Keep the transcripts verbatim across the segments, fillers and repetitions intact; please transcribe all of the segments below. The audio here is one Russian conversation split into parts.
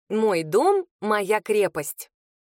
Мой дом — моя крепость.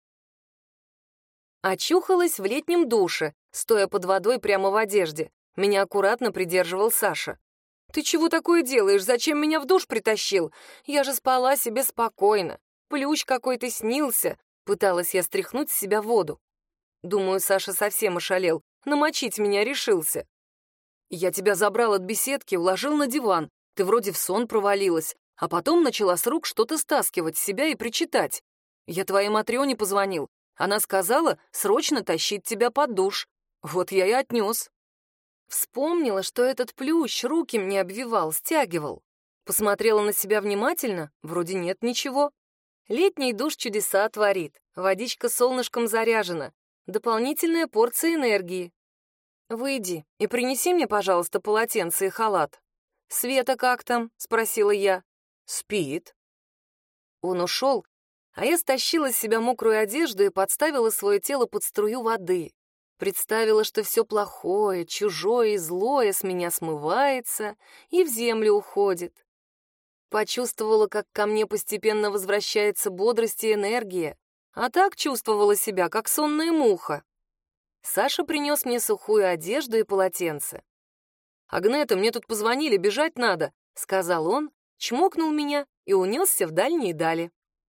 Очухалась в летнем душе, стоя под водой прямо в одежде. Меня аккуратно придерживал Саша. «Ты чего такое делаешь? Зачем меня в душ притащил? Я же спала себе спокойно. Плющ какой-то снился». Пыталась я стряхнуть с себя воду. Думаю, Саша совсем ошалел. Намочить меня решился. «Я тебя забрал от беседки, уложил на диван. Ты вроде в сон провалилась, а потом начала с рук что-то стаскивать с себя и причитать. Я твоей Матрёне позвонил. Она сказала срочно тащить тебя под душ. Вот я и отнес». Вспомнила, что этот плющ руки мне обвивал, стягивал. Посмотрела на себя внимательно, вроде нет ничего. Летний душ чудеса творит, водичка солнышком заряжена, дополнительная порция энергии. «Выйди и принеси мне, пожалуйста, полотенце и халат». «Света как там?» — спросила я. «Спит». Он ушел, а я стащила с себя мокрую одежду и подставила свое тело под струю воды. Представила, что все плохое, чужое и злое с меня смывается и в землю уходит. Почувствовала, как ко мне постепенно возвращается бодрость и энергия, а так чувствовала себя, как сонная муха. Саша принес мне сухую одежду и полотенце. «Агнета, мне тут позвонили, бежать надо», — сказал он, чмокнул меня и унесся в дальние дали.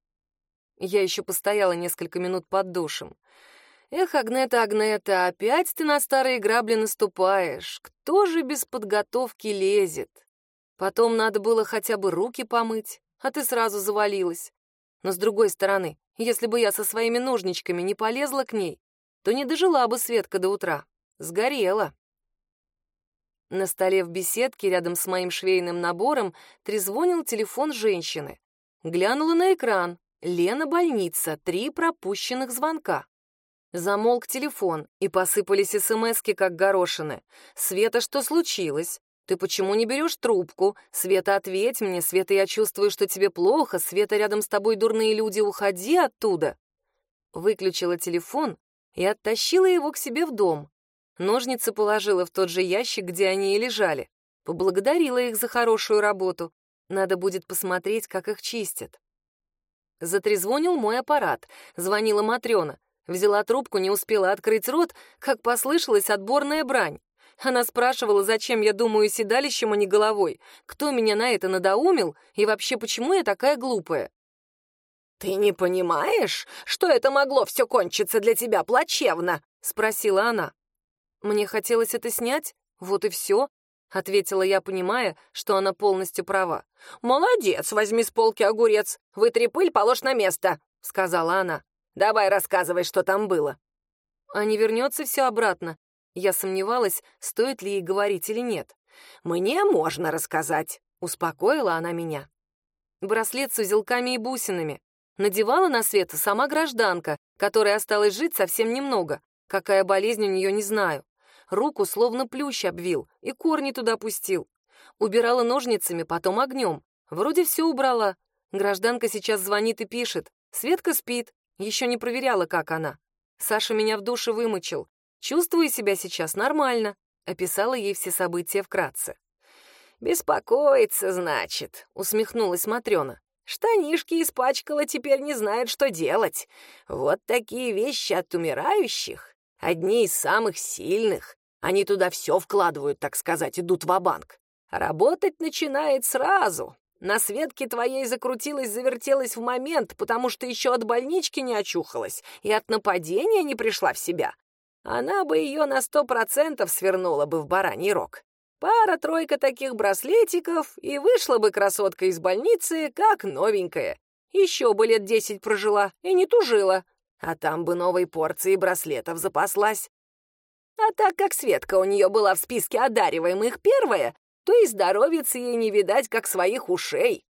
Я еще постояла несколько минут под душем. «Эх, Агнета, Агнета, опять ты на старые грабли наступаешь. Кто же без подготовки лезет? Потом надо было хотя бы руки помыть, а ты сразу завалилась. Но с другой стороны, если бы я со своими ножничками не полезла к ней, то не дожила бы Светка до утра. Сгорела». На столе в беседке рядом с моим швейным набором трезвонил телефон женщины. Глянула на экран. Лена, больница, три пропущенных звонка. Замолк телефон, и посыпались смски, как горошины. «Света, что случилось? Ты почему не берешь трубку? Света, ответь мне. Света, я чувствую, что тебе плохо. Света, рядом с тобой дурные люди, уходи оттуда». Выключила телефон и оттащила его к себе в дом. Ножницы положила в тот же ящик, где они и лежали. Поблагодарила их за хорошую работу. Надо будет посмотреть, как их чистят. Затрезвонил мой аппарат. Звонила Матрёна. Взяла трубку, не успела открыть рот, как послышалась отборная брань. Она спрашивала, зачем я думаю седалищем, а не головой, кто меня на это надоумил и вообще почему я такая глупая. «Ты не понимаешь, что это могло все кончиться для тебя плачевно?» — спросила она. «Мне хотелось это снять, вот и все», — ответила я, понимая, что она полностью права. «Молодец, возьми с полки огурец, вытри пыль, положь на место», — сказала она. «Давай рассказывай, что там было». «А не вернется все обратно?» Я сомневалась, стоит ли ей говорить или нет. «Мне можно рассказать», — успокоила она меня. Браслет с узелками и бусинами. Надевала на Свету сама гражданка, которой осталось жить совсем немного. Какая болезнь у нее, не знаю. Руку словно плющ обвил и корни туда пустил. Убирала ножницами, потом огнем. Вроде все убрала. Гражданка сейчас звонит и пишет. Светка спит. Еще не проверяла, как она. Саша меня в душе вымочил. Чувствую себя сейчас нормально. Описала ей все события вкратце. «Беспокоится, значит», — усмехнулась Матрёна. «Штанишки испачкала, теперь не знает, что делать. Вот такие вещи от умирающих. Одни из самых сильных. Они туда все вкладывают, так сказать, идут ва-банк. Работать начинает сразу. На Светке твоей закрутилась-завертелась в момент, потому что еще от больнички не очухалась и от нападения не пришла в себя. Она бы ее на сто процентов свернула бы в бараний рог. Пара-тройка таких браслетиков, и вышла бы красотка из больницы, как новенькая. Еще бы лет десять прожила и не тужила. А там бы новой порции браслетов запаслась. А так как Светка у нее была в списке одариваемых первая, то и здоровицы ей не видать, как своих ушей.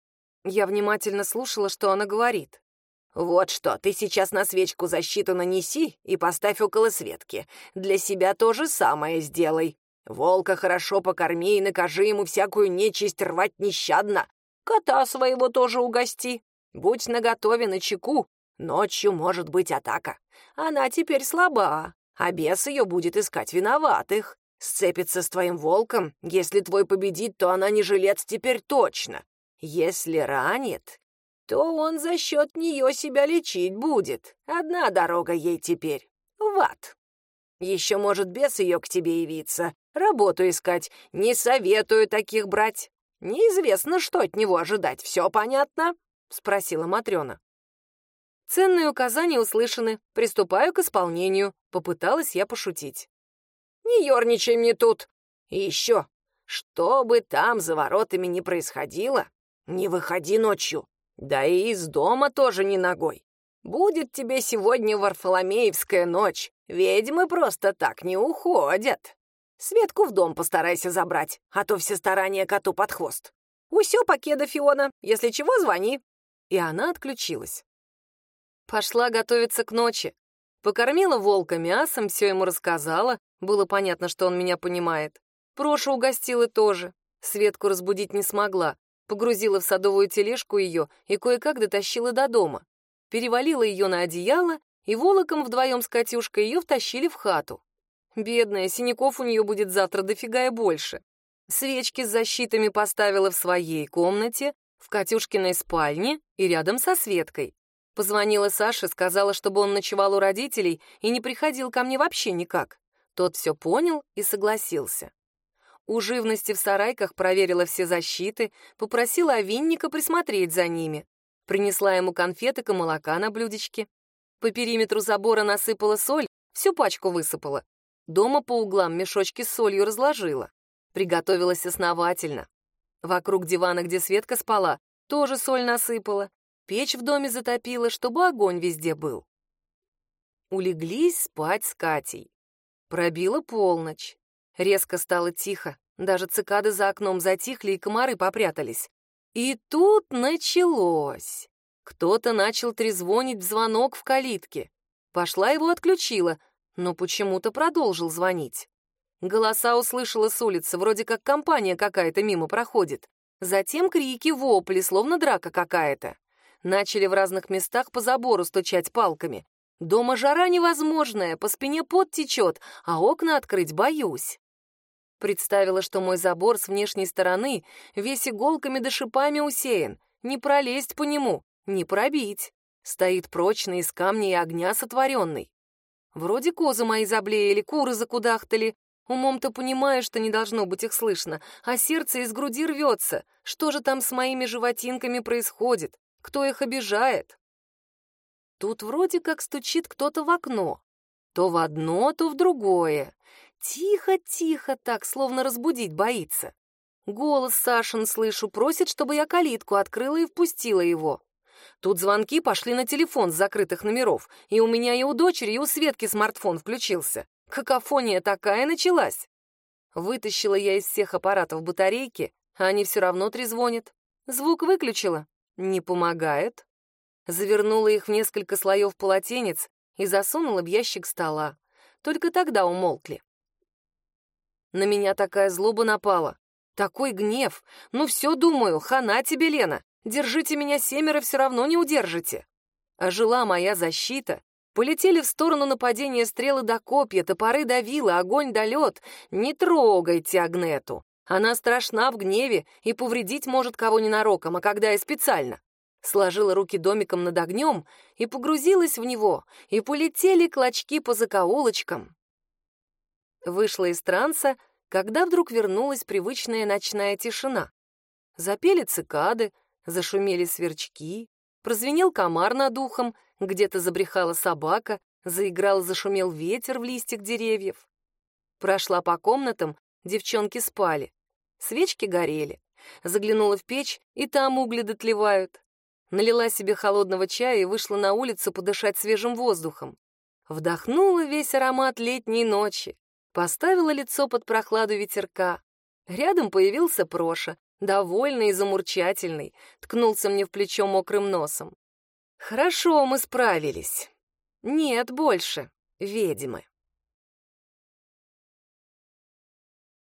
Я внимательно слушала, что она говорит. «Вот что, ты сейчас на свечку защиту нанеси и поставь около Светки. Для себя то же самое сделай. Волка хорошо покорми и накажи ему всякую нечисть рвать нещадно. Кота своего тоже угости. Будь наготове, начеку. Ночью может быть атака. Она теперь слаба, а бес ее будет искать виноватых. Сцепится с твоим волком. Если твой победит, то она не жилец теперь точно. Если ранит, то он за счет нее себя лечить будет. Одна дорога ей теперь — в ад. Еще может бес ее к тебе явиться, работу искать. Не советую таких брать. Неизвестно, что от него ожидать. Все понятно?» — спросила Матрена. «Ценные указания услышаны. Приступаю к исполнению», — попыталась я пошутить. «Не ерничай мне тут. И еще, что бы там за воротами ни происходило, не выходи ночью. Да и из дома тоже не ногой. Будет тебе сегодня Варфоломеевская ночь. Ведьмы просто так не уходят. Светку в дом постарайся забрать, а то все старания коту под хвост. Усё, покеда, Фиона, если чего, звони». И она отключилась. Пошла готовиться к ночи. Покормила волка мясом, все ему рассказала. Было понятно, что он меня понимает. Прошу угостила тоже. Светку разбудить не смогла. Погрузила в садовую тележку ее и кое-как дотащила до дома. Перевалила ее на одеяло, и волоком вдвоем с Катюшкой ее втащили в хату. Бедная, синяков у нее будет завтра дофига и больше. Свечки с защитами поставила в своей комнате, в Катюшкиной спальне и рядом со Светкой. Позвонила Саше, сказала, чтобы он ночевал у родителей и не приходил ко мне вообще никак. Тот все понял и согласился. У живности в сарайках проверила все защиты, попросила Овинника присмотреть за ними. Принесла ему конфеток и молока на блюдечке. По периметру забора насыпала соль, всю пачку высыпала. Дома по углам мешочки с солью разложила. Приготовилась основательно. Вокруг дивана, где Светка спала, тоже соль насыпала. Печь в доме затопила, чтобы огонь везде был. Улеглись спать с Катей. Пробила полночь. Резко стало тихо. Даже цикады за окном затихли, и комары попрятались. И тут началось. Кто-то начал трезвонить в звонок в калитке. Пошла его отключила, но почему-то продолжил звонить. Голоса услышала с улицы, вроде как компания какая-то мимо проходит. Затем крики, вопли, словно драка какая-то. Начали в разных местах по забору стучать палками. Дома жара невозможная, по спине пот течет, а окна открыть боюсь. Представила, что мой забор с внешней стороны весь иголками да шипами усеян. Не пролезть по нему, не пробить. Стоит прочный, из камня и огня сотворенный. Вроде козы мои заблеяли, куры закудахтали. Умом-то понимаю, что не должно быть их слышно, а сердце из груди рвется. Что же там с моими животинками происходит? Кто их обижает? Тут вроде как стучит кто-то в окно. То в одно, то в другое. Тихо-тихо так, словно разбудить боится. Голос Сашин слышу, просит, чтобы я калитку открыла и впустила его. Тут звонки пошли на телефон с закрытых номеров, и у меня и у дочери, и у Светки смартфон включился. Какофония такая началась. Вытащила я из всех аппаратов батарейки, а они все равно трезвонят. Звук выключила. Не помогает. Завернула их в несколько слоев полотенец и засунула в ящик стола. Только тогда умолкли. На меня такая злоба напала. Такой гнев. Ну все, думаю, хана тебе, Лена. Держите меня семеро, все равно не удержите. А жила моя защита. Полетели в сторону нападения стрелы до копья, топоры до вилы, огонь до лед. Не трогайте Агнету. Она страшна в гневе и повредить может кого ненароком, а когда и специально. Сложила руки домиком над огнем и погрузилась в него, и полетели клочки по закоулочкам. Вышла из транса, когда вдруг вернулась привычная ночная тишина. Запели цикады, зашумели сверчки, прозвенел комар над ухом, где-то забрехала собака, заиграл, зашумел ветер в листьях деревьев. Прошла по комнатам, девчонки спали. Свечки горели. Заглянула в печь, и там угли дотлевают. Налила себе холодного чая и вышла на улицу подышать свежим воздухом. Вдохнула весь аромат летней ночи. Поставила лицо под прохладу ветерка. Рядом появился Проша, довольный и замурчательный, ткнулся мне в плечо мокрым носом. Хорошо мы справились. Нет больше ведьмы.